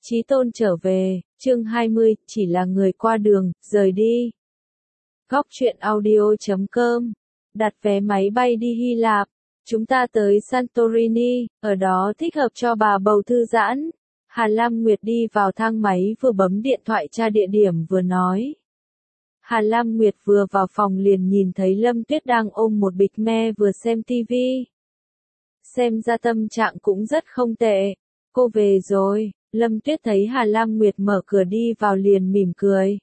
Chí Tôn trở về, chương 20, chỉ là người qua đường, rời đi. Góc truyện audio.com. Đặt vé máy bay đi Hy Lạp. Chúng ta tới Santorini, ở đó thích hợp cho bà bầu thư giãn. Hà Lam Nguyệt đi vào thang máy vừa bấm điện thoại tra địa điểm vừa nói. Hà Lam Nguyệt vừa vào phòng liền nhìn thấy Lâm Tuyết đang ôm một bịch me vừa xem tivi. Xem ra tâm trạng cũng rất không tệ. Cô về rồi. Lâm Tuyết thấy Hà Lam Nguyệt mở cửa đi vào liền mỉm cười.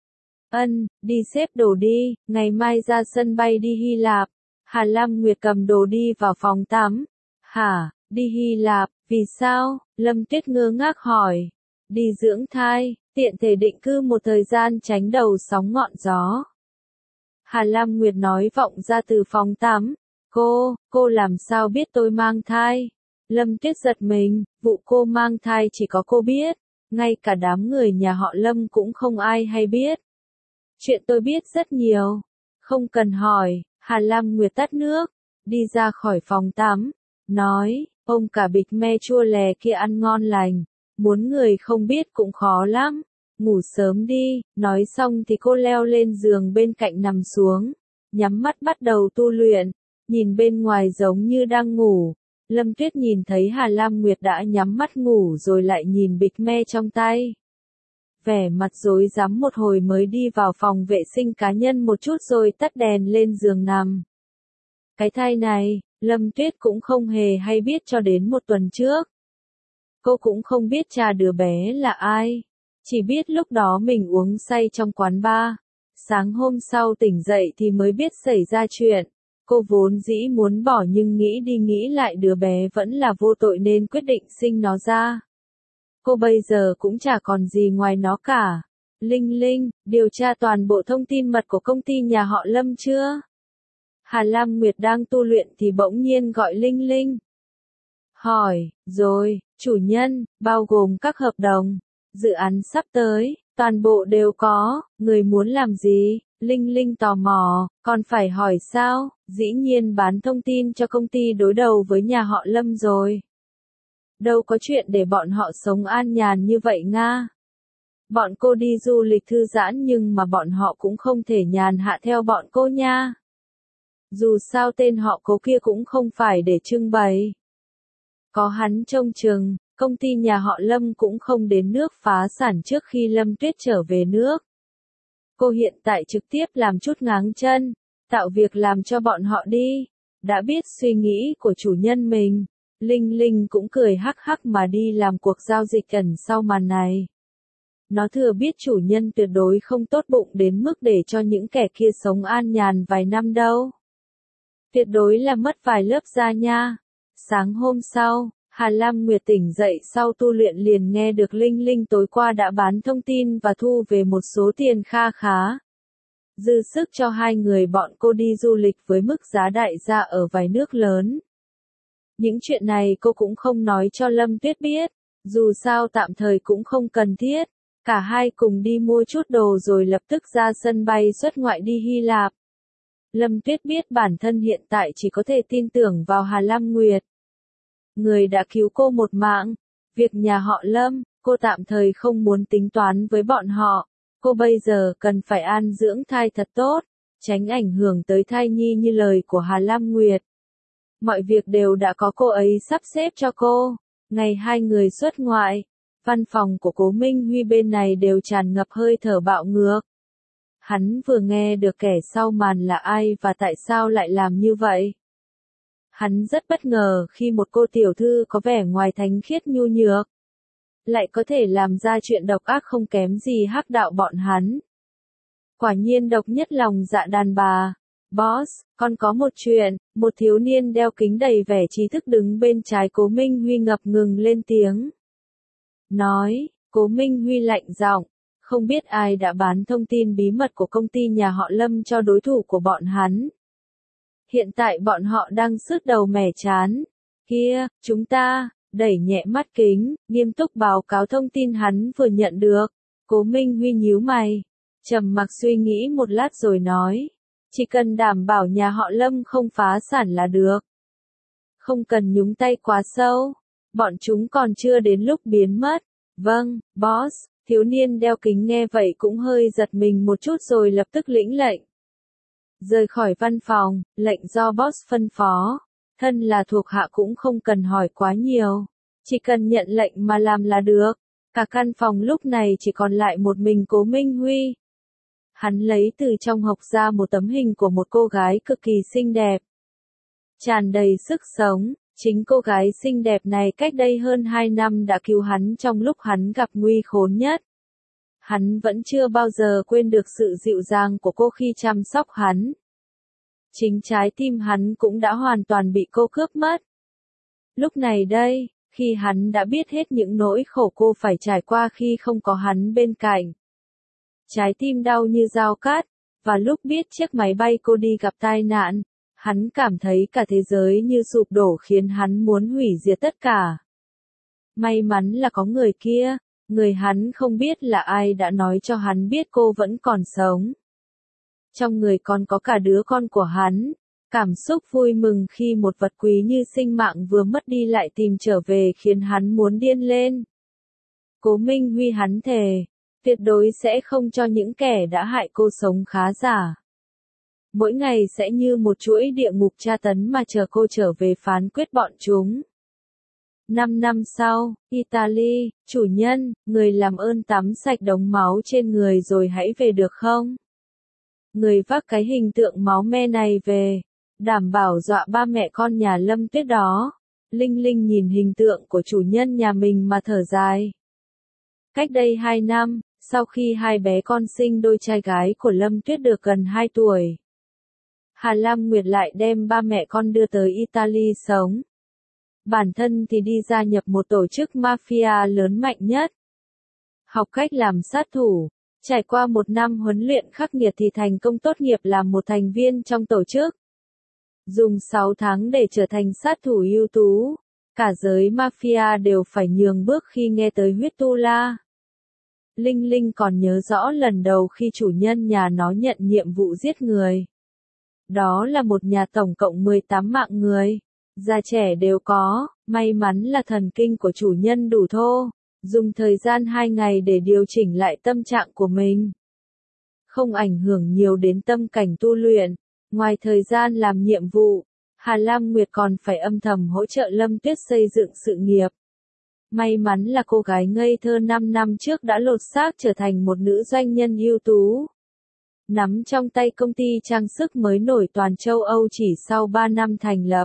Đi xếp đồ đi, ngày mai ra sân bay đi Hy Lạp. Hà Lam Nguyệt cầm đồ đi vào phòng tắm. Hả, đi Hy Lạp, vì sao? Lâm Tuyết ngơ ngác hỏi. Đi dưỡng thai, tiện thể định cư một thời gian tránh đầu sóng ngọn gió. Hà Lam Nguyệt nói vọng ra từ phòng tắm. Cô làm sao biết tôi mang thai? Lâm Tuyết giật mình, vụ cô mang thai chỉ có cô biết, ngay cả đám người nhà họ Lâm cũng không ai hay biết. Chuyện tôi biết rất nhiều, không cần hỏi. Hà Lam Nguyệt tắt nước, đi ra khỏi phòng tắm, nói, ông cả bịch me chua lè kia ăn ngon lành, muốn người không biết cũng khó lắm, ngủ sớm đi. Nói xong thì cô leo lên giường bên cạnh nằm xuống, nhắm mắt bắt đầu tu luyện, nhìn bên ngoài giống như đang ngủ. Lâm Tuyết nhìn thấy Hà Lam Nguyệt đã nhắm mắt ngủ rồi lại nhìn bịch me trong tay. Vẻ mặt rối rắm một hồi mới đi vào phòng vệ sinh cá nhân một chút rồi tắt đèn lên giường nằm. Cái thai này, Lâm Tuyết cũng không hề hay biết cho đến một tuần trước. Cô cũng không biết cha đứa bé là ai. Chỉ biết lúc đó mình uống say trong quán bar. Sáng hôm sau tỉnh dậy thì mới biết xảy ra chuyện. Cô vốn dĩ muốn bỏ nhưng nghĩ đi nghĩ lại đứa bé vẫn là vô tội nên quyết định sinh nó ra. Cô bây giờ cũng chả còn gì ngoài nó cả. Linh, điều tra toàn bộ thông tin mật của công ty nhà họ Lâm chưa? Hà Lam Nguyệt đang tu luyện thì bỗng nhiên gọi Linh. Hỏi, rồi, chủ nhân, bao gồm các hợp đồng, dự án sắp tới, toàn bộ đều có, người muốn làm gì? Linh tò mò, còn phải hỏi sao? Dĩ nhiên bán thông tin cho công ty đối đầu với nhà họ Lâm rồi. Đâu có chuyện để bọn họ sống an nhàn như vậy nga. Bọn cô đi du lịch thư giãn nhưng mà bọn họ cũng không thể nhàn hạ theo bọn cô nha. Dù sao tên họ Cố kia cũng không phải để trưng bày. Có hắn trông chừng, công ty nhà họ Lâm cũng không đến nước phá sản trước khi Lâm Tuyết trở về nước. Cô hiện tại trực tiếp làm chút ngáng chân, tạo việc làm cho bọn họ đi. Đã biết suy nghĩ của chủ nhân mình, Linh cũng cười hắc hắc mà đi làm cuộc giao dịch ẩn sau màn này. Nó thừa biết chủ nhân tuyệt đối không tốt bụng đến mức để cho những kẻ kia sống an nhàn vài năm đâu. Tuyệt đối là mất vài lớp da nha. Sáng hôm sau, Hà Lam Nguyệt tỉnh dậy sau tu luyện liền nghe được Linh tối qua đã bán thông tin và thu về một số tiền kha khá. Dư sức cho hai người bọn cô đi du lịch với mức giá đại gia ở vài nước lớn. Những chuyện này cô cũng không nói cho Lâm Tuyết biết, dù sao tạm thời cũng không cần thiết. Cả hai cùng đi mua chút đồ rồi lập tức ra sân bay xuất ngoại đi Hy Lạp. Lâm Tuyết biết bản thân hiện tại chỉ có thể tin tưởng vào Hà Lam Nguyệt. Người đã cứu cô một mạng. Việc nhà họ Lâm, cô tạm thời không muốn tính toán với bọn họ. Cô bây giờ cần phải an dưỡng thai thật tốt, tránh ảnh hưởng tới thai nhi như lời của Hà Lam Nguyệt. Mọi việc đều đã có cô ấy sắp xếp cho cô. Ngày hai người xuất ngoại, văn phòng của Cố Minh Huy bên này đều tràn ngập hơi thở bạo ngược. Hắn vừa nghe được kẻ sau màn là ai và tại sao lại làm như vậy. Hắn rất bất ngờ khi một cô tiểu thư có vẻ ngoài thánh khiết nhu nhược lại có thể làm ra chuyện độc ác không kém gì hắc đạo bọn hắn. Quả nhiên độc nhất lòng dạ đàn bà. Boss, còn có một chuyện. Một thiếu niên đeo kính đầy vẻ trí thức đứng bên trái Cố Minh Huy ngập ngừng lên tiếng. Nói, Cố Minh Huy lạnh giọng, không biết ai đã bán thông tin bí mật của công ty nhà họ Lâm cho đối thủ của bọn hắn. Hiện tại bọn họ đang sứt đầu mẻ chán. Kia, chúng ta, đẩy nhẹ mắt kính, nghiêm túc báo cáo thông tin hắn vừa nhận được. Cố Minh Huy nhíu mày, trầm mặc suy nghĩ một lát rồi nói. Chỉ cần đảm bảo nhà họ Lâm không phá sản là được. Không cần nhúng tay quá sâu. Bọn chúng còn chưa đến lúc biến mất. Vâng, boss. Thiếu niên đeo kính nghe vậy cũng hơi giật mình một chút rồi lập tức lĩnh lệnh. Rời khỏi văn phòng, lệnh do boss phân phó. Thân là thuộc hạ cũng không cần hỏi quá nhiều. Chỉ cần nhận lệnh mà làm là được. Cả căn phòng lúc này chỉ còn lại một mình Cố Minh Huy. Hắn lấy từ trong hộc ra một tấm hình của một cô gái cực kỳ xinh đẹp. Tràn đầy sức sống, chính cô gái xinh đẹp này cách đây hơn 2 năm đã cứu hắn trong lúc hắn gặp nguy khốn nhất. Hắn vẫn chưa bao giờ quên được sự dịu dàng của cô khi chăm sóc hắn. Chính trái tim hắn cũng đã hoàn toàn bị cô cướp mất. Lúc này đây, khi hắn đã biết hết những nỗi khổ cô phải trải qua khi không có hắn bên cạnh. Trái tim đau như dao cắt, và lúc biết chiếc máy bay cô đi gặp tai nạn, hắn cảm thấy cả thế giới như sụp đổ khiến hắn muốn hủy diệt tất cả. May mắn là có người kia, người hắn không biết là ai đã nói cho hắn biết cô vẫn còn sống. Trong người còn có cả đứa con của hắn. Cảm xúc vui mừng khi một vật quý như sinh mạng vừa mất đi lại tìm trở về khiến hắn muốn điên lên. Cố Minh Huy hắn thề, tuyệt đối sẽ không cho những kẻ đã hại cô sống khá giả. Mỗi ngày sẽ như một chuỗi địa ngục tra tấn mà chờ cô trở về phán quyết bọn chúng. 5 năm sau, Italy, chủ nhân, người làm ơn tắm sạch đống máu trên người rồi hãy về được không? Người vác cái hình tượng máu me này về, đảm bảo dọa ba mẹ con nhà Lâm Tuyết đó. Linh Linh nhìn hình tượng của chủ nhân nhà mình mà thở dài. Cách đây 2 năm, sau khi hai bé con sinh đôi trai gái của Lâm Tuyết được gần 2 tuổi, Hà Lam Nguyệt lại đem ba mẹ con đưa tới Italy sống. Bản thân thì đi gia nhập một tổ chức mafia lớn mạnh nhất. Học cách làm sát thủ, trải qua 1 năm huấn luyện khắc nghiệt thì thành công tốt nghiệp làm một thành viên trong tổ chức. Dùng 6 tháng để trở thành sát thủ ưu tú, cả giới mafia đều phải nhường bước khi nghe tới huyết tu la. Linh Linh còn nhớ rõ lần đầu khi chủ nhân nhà nó nhận nhiệm vụ giết người. Đó là một nhà tổng cộng 18 mạng người, già trẻ đều có, may mắn là thần kinh của chủ nhân đủ thô, dùng thời gian 2 ngày để điều chỉnh lại tâm trạng của mình. Không ảnh hưởng nhiều đến tâm cảnh tu luyện, ngoài thời gian làm nhiệm vụ, Hà Lam Nguyệt còn phải âm thầm hỗ trợ Lâm Tuyết xây dựng sự nghiệp. May mắn là cô gái ngây thơ 5 năm trước đã lột xác trở thành một nữ doanh nhân ưu tú. Nắm trong tay công ty trang sức mới nổi toàn châu Âu chỉ sau 3 năm thành lập.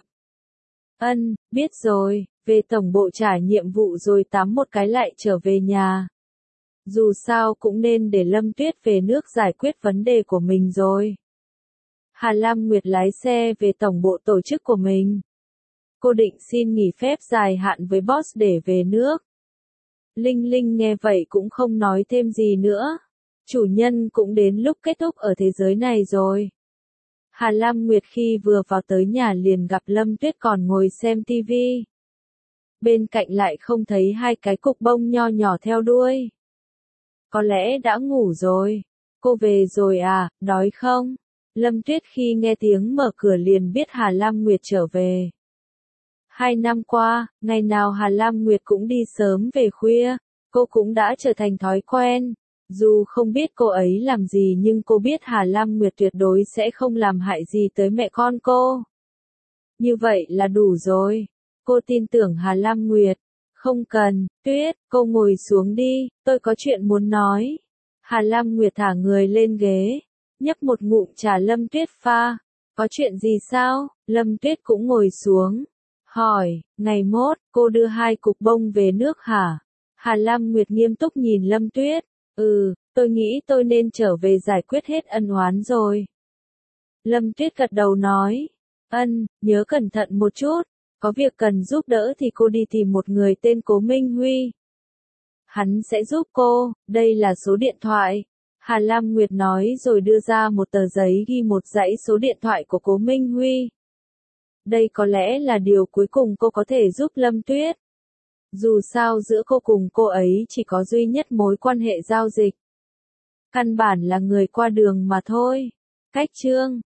Biết rồi, về tổng bộ trả nhiệm vụ rồi tắm một cái lại trở về nhà. Dù sao cũng nên để Lâm Tuyết về nước giải quyết vấn đề của mình rồi. Hà Lam Nguyệt lái xe về tổng bộ tổ chức của mình. Cô định xin nghỉ phép dài hạn với boss để về nước. Linh Linh nghe vậy cũng không nói thêm gì nữa. Chủ nhân cũng đến lúc kết thúc ở thế giới này rồi. Hà Lam Nguyệt khi vừa vào tới nhà liền gặp Lâm Tuyết còn ngồi xem tivi. Bên cạnh lại không thấy hai cái cục bông nho nhỏ theo đuôi. Có lẽ đã ngủ rồi. Cô về rồi à, đói không? Lâm Tuyết khi nghe tiếng mở cửa liền biết Hà Lam Nguyệt trở về. 2 năm qua, ngày nào Hà Lam Nguyệt cũng đi sớm về khuya, cô cũng đã trở thành thói quen. Dù không biết cô ấy làm gì nhưng cô biết Hà Lam Nguyệt tuyệt đối sẽ không làm hại gì tới mẹ con cô. Như vậy là đủ rồi. Cô tin tưởng Hà Lam Nguyệt. Không cần, Tuyết, cô ngồi xuống đi, tôi có chuyện muốn nói. Hà Lam Nguyệt thả người lên ghế, nhấp một ngụm trà Lâm Tuyết pha. Có chuyện gì sao? Lâm Tuyết cũng ngồi xuống. Hỏi, ngày mốt, cô đưa 2 cục bông về nước hả? Hà Lam Nguyệt nghiêm túc nhìn Lâm Tuyết. Tôi nghĩ tôi nên trở về giải quyết hết ân oán rồi. Lâm Tuyết gật đầu nói. Nhớ cẩn thận một chút. Có việc cần giúp đỡ thì cô đi tìm một người tên Cố Minh Huy. Hắn sẽ giúp cô, đây là số điện thoại. Hà Lam Nguyệt nói rồi đưa ra một tờ giấy ghi một dãy số điện thoại của Cố Minh Huy. Đây có lẽ là điều cuối cùng cô có thể giúp Lâm Tuyết. Dù sao giữa cô cùng cô ấy chỉ có duy nhất mối quan hệ giao dịch. Căn bản là người qua đường mà thôi. Cách chương